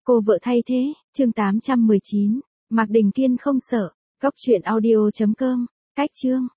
Cô vợ thay thế, chương 819. Mạc Đình Kiên không sợ. Cóc truyện audio.com. Cách chương.